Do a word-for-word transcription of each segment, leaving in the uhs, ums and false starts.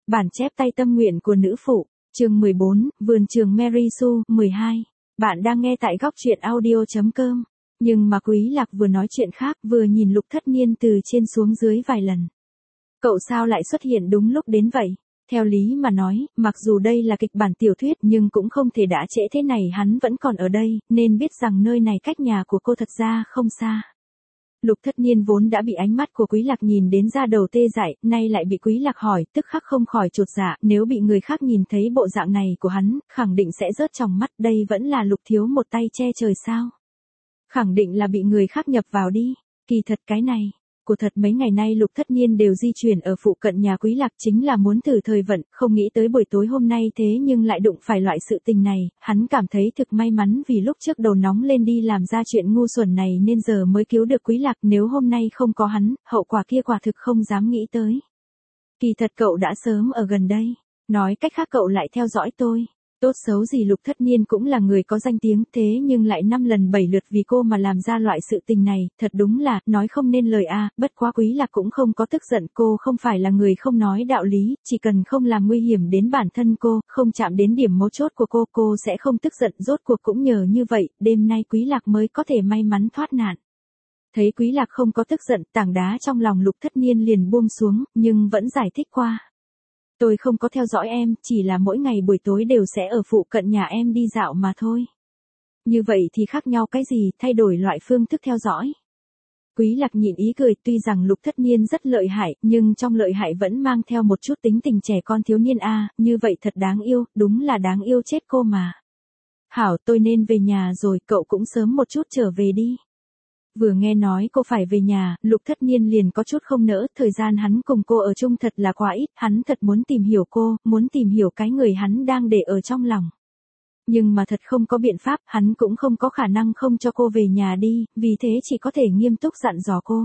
Bản chép tay tâm nguyện của nữ phụ, chương mười bốn, vườn trường Mary Sue, mười hai. Bạn đang nghe tại góc truyện audio chấm com. Nhưng mà Quý Lạc vừa nói chuyện khác, vừa nhìn Lục Thất Niên từ trên xuống dưới vài lần. Cậu sao lại xuất hiện đúng lúc đến vậy? Theo lý mà nói, mặc dù đây là kịch bản tiểu thuyết nhưng cũng không thể đã trễ thế này, hắn vẫn còn ở đây, nên biết rằng nơi này cách nhà của cô thật ra không xa. Lục Thất Niên vốn đã bị ánh mắt của Quý Lạc nhìn đến da đầu tê dại, nay lại bị Quý Lạc hỏi, tức khắc không khỏi chột dạ, nếu bị người khác nhìn thấy bộ dạng này của hắn, khẳng định sẽ rớt trong mắt, đây vẫn là Lục thiếu một tay che trời sao? Khẳng định là bị người khác nhập vào đi, kỳ thật cái này. Của thật mấy ngày nay Lục Thất Niên đều di chuyển ở phụ cận nhà Quý Lạc, chính là muốn thử thời vận, không nghĩ tới buổi tối hôm nay thế nhưng lại đụng phải loại sự tình này, hắn cảm thấy thực may mắn vì lúc trước đầu nóng lên đi làm ra chuyện ngu xuẩn này nên giờ mới cứu được Quý Lạc, nếu hôm nay không có hắn, hậu quả kia quả thực không dám nghĩ tới. Kỳ thật cậu đã sớm ở gần đây, nói cách khác cậu lại theo dõi tôi. Tốt xấu gì Lục Thất Niên cũng là người có danh tiếng, thế nhưng lại năm lần bảy lượt vì cô mà làm ra loại sự tình này, thật đúng là, nói không nên lời a. À, bất quá Quý Lạc cũng không có tức giận, cô không phải là người không nói đạo lý, chỉ cần không làm nguy hiểm đến bản thân cô, không chạm đến điểm mấu chốt của cô, cô sẽ không tức giận, rốt cuộc cũng nhờ như vậy, đêm nay Quý Lạc mới có thể may mắn thoát nạn. Thấy Quý Lạc không có tức giận, tảng đá trong lòng Lục Thất Niên liền buông xuống, nhưng vẫn giải thích qua. Tôi không có theo dõi em, chỉ là mỗi ngày buổi tối đều sẽ ở phụ cận nhà em đi dạo mà thôi. Như vậy thì khác nhau cái gì, thay đổi loại phương thức theo dõi. Quý Lạc nhịn ý cười, tuy rằng Lục Thất Niên rất lợi hại, nhưng trong lợi hại vẫn mang theo một chút tính tình trẻ con thiếu niên a, à, như vậy thật đáng yêu, đúng là đáng yêu chết cô mà. Hảo, tôi nên về nhà rồi, cậu cũng sớm một chút trở về đi. Vừa nghe nói cô phải về nhà, Lục Thất Niên liền có chút không nỡ, thời gian hắn cùng cô ở chung thật là quá ít, hắn thật muốn tìm hiểu cô, muốn tìm hiểu cái người hắn đang để ở trong lòng. Nhưng mà thật không có biện pháp, hắn cũng không có khả năng không cho cô về nhà đi, vì thế chỉ có thể nghiêm túc dặn dò cô.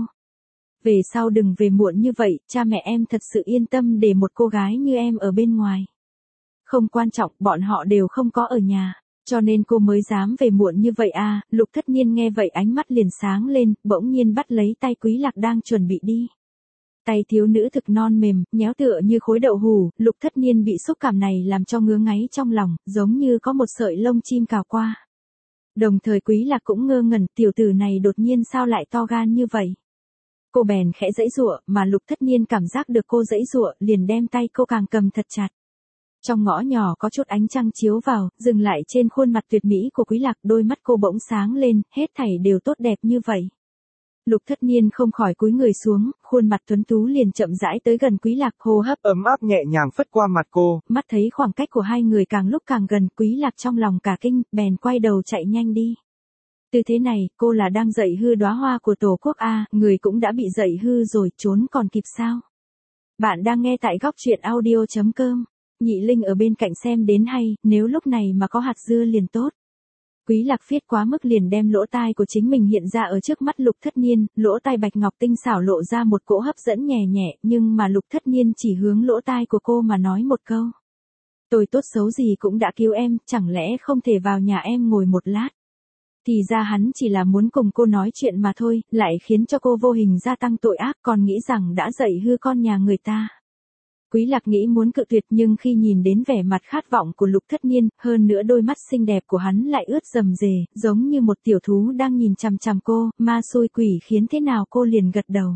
Về sau đừng về muộn như vậy, cha mẹ em thật sự yên tâm để một cô gái như em ở bên ngoài. Không quan trọng, bọn họ đều không có ở nhà. Cho nên cô mới dám về muộn như vậy à, Lục Thất Niên nghe vậy ánh mắt liền sáng lên, bỗng nhiên bắt lấy tay Quý Lạc đang chuẩn bị đi. Tay thiếu nữ thực non mềm, nhéo tựa như khối đậu hủ, Lục Thất Niên bị xúc cảm này làm cho ngứa ngáy trong lòng, giống như có một sợi lông chim cào qua. Đồng thời Quý Lạc cũng ngơ ngẩn, tiểu tử này đột nhiên sao lại to gan như vậy. Cô bèn khẽ giãy giụa, mà Lục Thất Niên cảm giác được cô giãy giụa, liền đem tay cô càng cầm thật chặt. Trong ngõ nhỏ có chút ánh trăng chiếu vào, dừng lại trên khuôn mặt tuyệt mỹ của Quý Lạc, đôi mắt cô bỗng sáng lên, hết thảy đều tốt đẹp như vậy. Lục Thất Niên không khỏi cúi người xuống, khuôn mặt tuấn tú liền chậm rãi tới gần Quý Lạc, hô hấp ấm áp nhẹ nhàng phất qua mặt cô. Mắt thấy khoảng cách của hai người càng lúc càng gần, Quý Lạc trong lòng cả kinh, bèn quay đầu chạy nhanh đi. Từ thế này, cô là đang dạy hư đóa hoa của Tổ quốc a, người cũng đã bị dạy hư rồi, trốn còn kịp sao? Bạn đang nghe tại góc truyện audio chấm com. Nhị Linh ở bên cạnh xem đến hay, nếu lúc này mà có hạt dưa liền tốt. Quý Lạc phiết quá mức liền đem lỗ tai của chính mình hiện ra ở trước mắt Lục Thất Niên, lỗ tai bạch ngọc tinh xảo lộ ra một cỗ hấp dẫn nhẹ nhẹ, nhưng mà Lục Thất Niên chỉ hướng lỗ tai của cô mà nói một câu. Tôi tốt xấu gì cũng đã cứu em, chẳng lẽ không thể vào nhà em ngồi một lát. Thì ra hắn chỉ là muốn cùng cô nói chuyện mà thôi, lại khiến cho cô vô hình gia tăng tội ác, còn nghĩ rằng đã dạy hư con nhà người ta. Quý Lạc nghĩ muốn cự tuyệt, nhưng khi nhìn đến vẻ mặt khát vọng của Lục Thất Niên, hơn nữa đôi mắt xinh đẹp của hắn lại ướt rầm rề, giống như một tiểu thú đang nhìn chằm chằm cô, ma xui quỷ khiến thế nào cô liền gật đầu.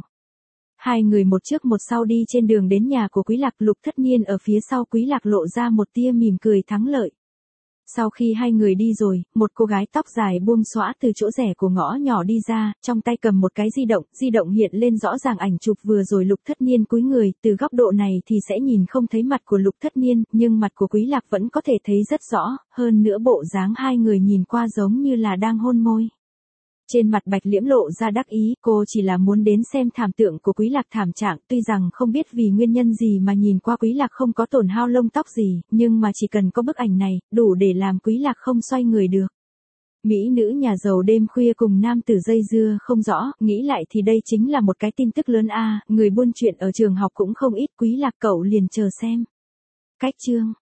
Hai người một trước một sau đi trên đường đến nhà của Quý Lạc, Lục Thất Niên ở phía sau, Quý Lạc lộ ra một tia mỉm cười thắng lợi. Sau khi hai người đi rồi, một cô gái tóc dài buông xõa từ chỗ rẽ của ngõ nhỏ đi ra, trong tay cầm một cái di động, di động hiện lên rõ ràng ảnh chụp vừa rồi Lục Thất Niên cúi người, từ góc độ này thì sẽ nhìn không thấy mặt của Lục Thất Niên, nhưng mặt của Quý Lạc vẫn có thể thấy rất rõ, hơn nữa bộ dáng hai người nhìn qua giống như là đang hôn môi. Trên mặt Bạch Liễm lộ ra đắc ý, cô chỉ là muốn đến xem thảm tượng của Quý Lạc thảm trạng, tuy rằng không biết vì nguyên nhân gì mà nhìn qua Quý Lạc không có tổn hao lông tóc gì, nhưng mà chỉ cần có bức ảnh này, đủ để làm Quý Lạc không xoay người được. Mỹ nữ nhà giàu đêm khuya cùng nam tử dây dưa không rõ, nghĩ lại thì đây chính là một cái tin tức lớn a, người buôn chuyện ở trường học cũng không ít, Quý Lạc cậu liền chờ xem. Cách chương